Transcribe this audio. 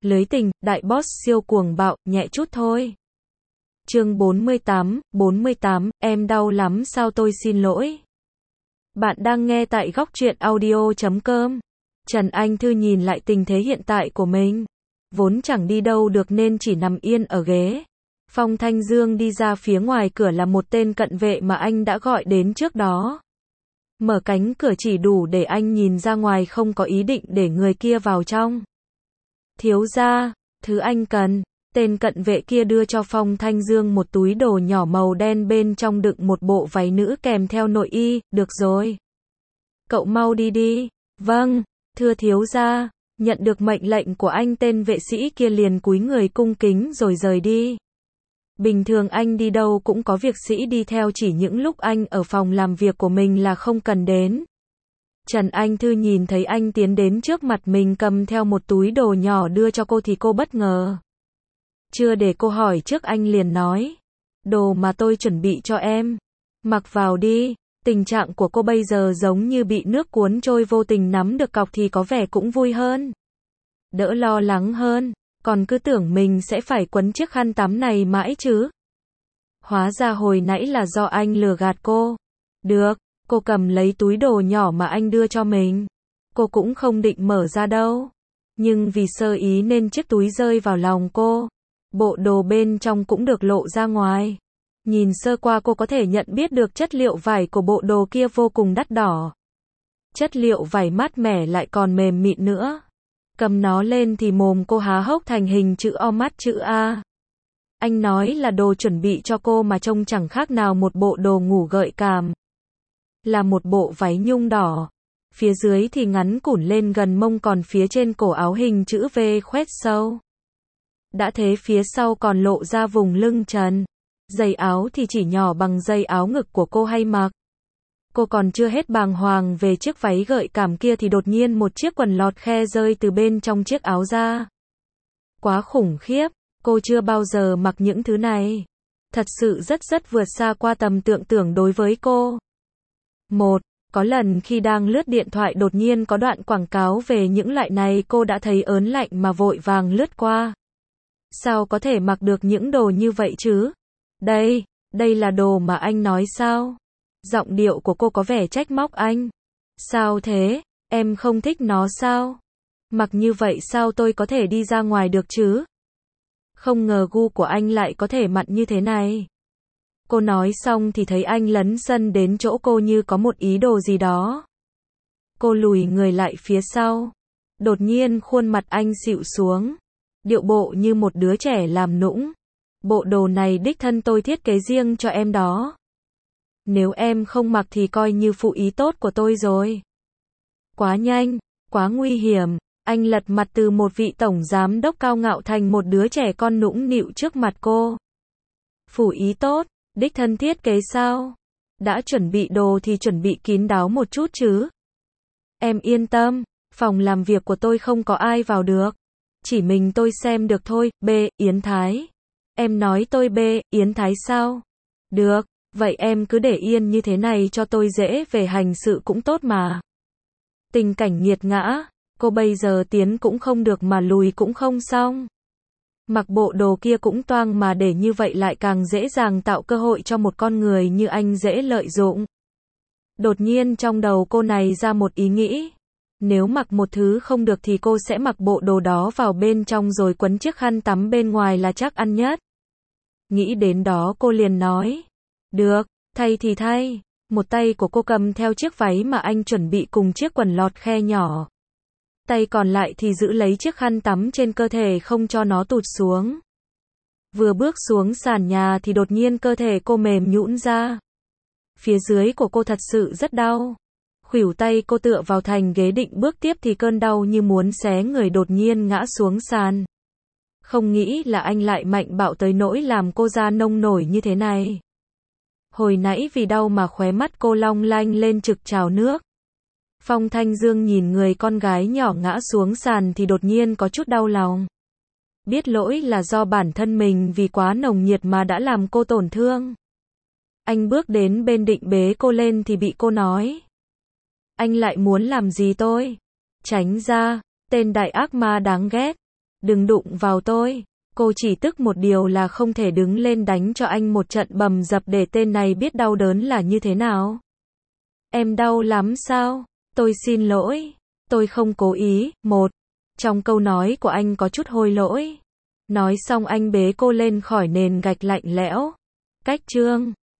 Lưới tình, đại boss siêu cuồng bạo, nhẹ chút thôi. Chương 48, em đau lắm sao tôi xin lỗi. Bạn đang nghe tại góc truyện audio.com. Trần Anh Thư nhìn lại tình thế hiện tại của mình. Vốn chẳng đi đâu được nên chỉ nằm yên ở ghế. Phong Thanh Dương đi ra phía ngoài cửa là một tên cận vệ mà anh đã gọi đến trước đó. Mở cánh cửa chỉ đủ để anh nhìn ra ngoài, không có ý định để người kia vào trong. Thiếu gia, thứ anh cần. Tên cận vệ kia đưa cho Phong Thanh Dương một túi đồ nhỏ màu đen, bên trong đựng một bộ váy nữ kèm theo nội y. Được rồi. Cậu mau đi đi. Vâng, thưa thiếu gia. Nhận được mệnh lệnh của anh, tên vệ sĩ kia liền cúi người cung kính rồi rời đi. Bình thường anh đi đâu cũng có việc sĩ đi theo, chỉ những lúc anh ở phòng làm việc của mình là không cần đến. Trần Anh Thư nhìn thấy anh tiến đến trước mặt mình cầm theo một túi đồ nhỏ đưa cho cô thì cô bất ngờ. Chưa để cô hỏi trước anh liền nói. Đồ mà tôi chuẩn bị cho em. Mặc vào đi. Tình trạng của cô bây giờ giống như bị nước cuốn trôi, vô tình nắm được cọc thì có vẻ cũng vui hơn. Đỡ lo lắng hơn. Còn cứ tưởng mình sẽ phải quấn chiếc khăn tắm này mãi chứ. Hóa ra hồi nãy là do anh lừa gạt cô. Được, cô cầm lấy túi đồ nhỏ mà anh đưa cho mình. Cô cũng không định mở ra đâu. Nhưng vì sơ ý nên chiếc túi rơi vào lòng cô. Bộ đồ bên trong cũng được lộ ra ngoài. Nhìn sơ qua cô có thể nhận biết được chất liệu vải của bộ đồ kia vô cùng đắt đỏ. Chất liệu vải mát mẻ lại còn mềm mịn nữa. Cầm nó lên thì mồm cô há hốc thành hình chữ O, mắt chữ A. Anh nói là đồ chuẩn bị cho cô mà trông chẳng khác nào một bộ đồ ngủ gợi cảm. Là một bộ váy nhung đỏ. Phía dưới thì ngắn cũn lên gần mông, còn phía trên cổ áo hình chữ V khoét sâu. Đã thế phía sau còn lộ ra vùng lưng trần. Giày áo thì chỉ nhỏ bằng giày áo ngực của cô hay mặc. Cô còn chưa hết bàng hoàng về chiếc váy gợi cảm kia thì đột nhiên một chiếc quần lọt khe rơi từ bên trong chiếc áo ra. Quá khủng khiếp, cô chưa bao giờ mặc những thứ này. Thật sự rất vượt xa qua tầm tưởng tượng đối với cô. Có lần khi đang lướt điện thoại đột nhiên có đoạn quảng cáo về những loại này, cô đã thấy ớn lạnh mà vội vàng lướt qua. Sao có thể mặc được những đồ như vậy chứ? Đây là đồ mà anh nói sao? Giọng điệu của cô có vẻ trách móc anh. Sao thế? Em không thích nó sao? Mặc như vậy sao tôi có thể đi ra ngoài được chứ? Không ngờ gu của anh lại có thể mặn như thế này. Cô nói xong thì thấy anh lấn sân đến chỗ cô như có một ý đồ gì đó. Cô lùi người lại phía sau. Đột nhiên khuôn mặt anh xịu xuống. Điệu bộ như một đứa trẻ làm nũng. Bộ đồ này đích thân tôi thiết kế riêng cho em đó. Nếu em không mặc thì coi như phụ ý tốt của tôi rồi. Quá nhanh, quá nguy hiểm. Anh lật mặt từ một vị tổng giám đốc cao ngạo thành một đứa trẻ con nũng nịu trước mặt cô. Phụ ý tốt, đích thân thiết kế sao? Đã chuẩn bị đồ thì chuẩn bị kín đáo một chút chứ. Em yên tâm, phòng làm việc của tôi không có ai vào được. Chỉ mình tôi xem được thôi. B. Yến Thái. Em nói tôi B. Yến Thái sao? Được, vậy em cứ để yên như thế này cho tôi dễ về hành sự cũng tốt mà. Tình cảnh nghiệt ngã, cô bây giờ tiến cũng không được mà lùi cũng không xong. Mặc bộ đồ kia cũng toang mà để như vậy lại càng dễ dàng tạo cơ hội cho một con người như anh dễ lợi dụng. Đột nhiên trong đầu cô này ra một ý nghĩ. Nếu mặc một thứ không được thì cô sẽ mặc bộ đồ đó vào bên trong rồi quấn chiếc khăn tắm bên ngoài là chắc ăn nhất. Nghĩ đến đó cô liền nói. Được, thay thì thay. Một tay của cô cầm theo chiếc váy mà anh chuẩn bị cùng chiếc quần lọt khe nhỏ. Tay còn lại thì giữ lấy chiếc khăn tắm trên cơ thể không cho nó tụt xuống. Vừa bước xuống sàn nhà thì đột nhiên cơ thể cô mềm nhũn ra. Phía dưới của cô thật sự rất đau. Khuỷu tay cô tựa vào thành ghế định bước tiếp thì cơn đau như muốn xé người đột nhiên ngã xuống sàn. Không nghĩ là anh lại mạnh bạo tới nỗi làm cô da nông nổi như thế này. Hồi nãy vì đau mà khóe mắt cô long lanh lên trực trào nước. Phong Thanh Dương nhìn người con gái nhỏ ngã xuống sàn thì đột nhiên có chút đau lòng. Biết lỗi là do bản thân mình vì quá nồng nhiệt mà đã làm cô tổn thương. Anh bước đến bên định bế cô lên thì bị cô nói. Anh lại muốn làm gì tôi? Tránh ra, tên đại ác ma đáng ghét. Đừng đụng vào tôi. Cô chỉ tức một điều là không thể đứng lên đánh cho anh một trận bầm dập để tên này biết đau đớn là như thế nào. Em đau lắm sao? Tôi xin lỗi. Tôi không cố ý. Trong câu nói của anh có chút hối lỗi. Nói xong anh bế cô lên khỏi nền gạch lạnh lẽo. Cách chương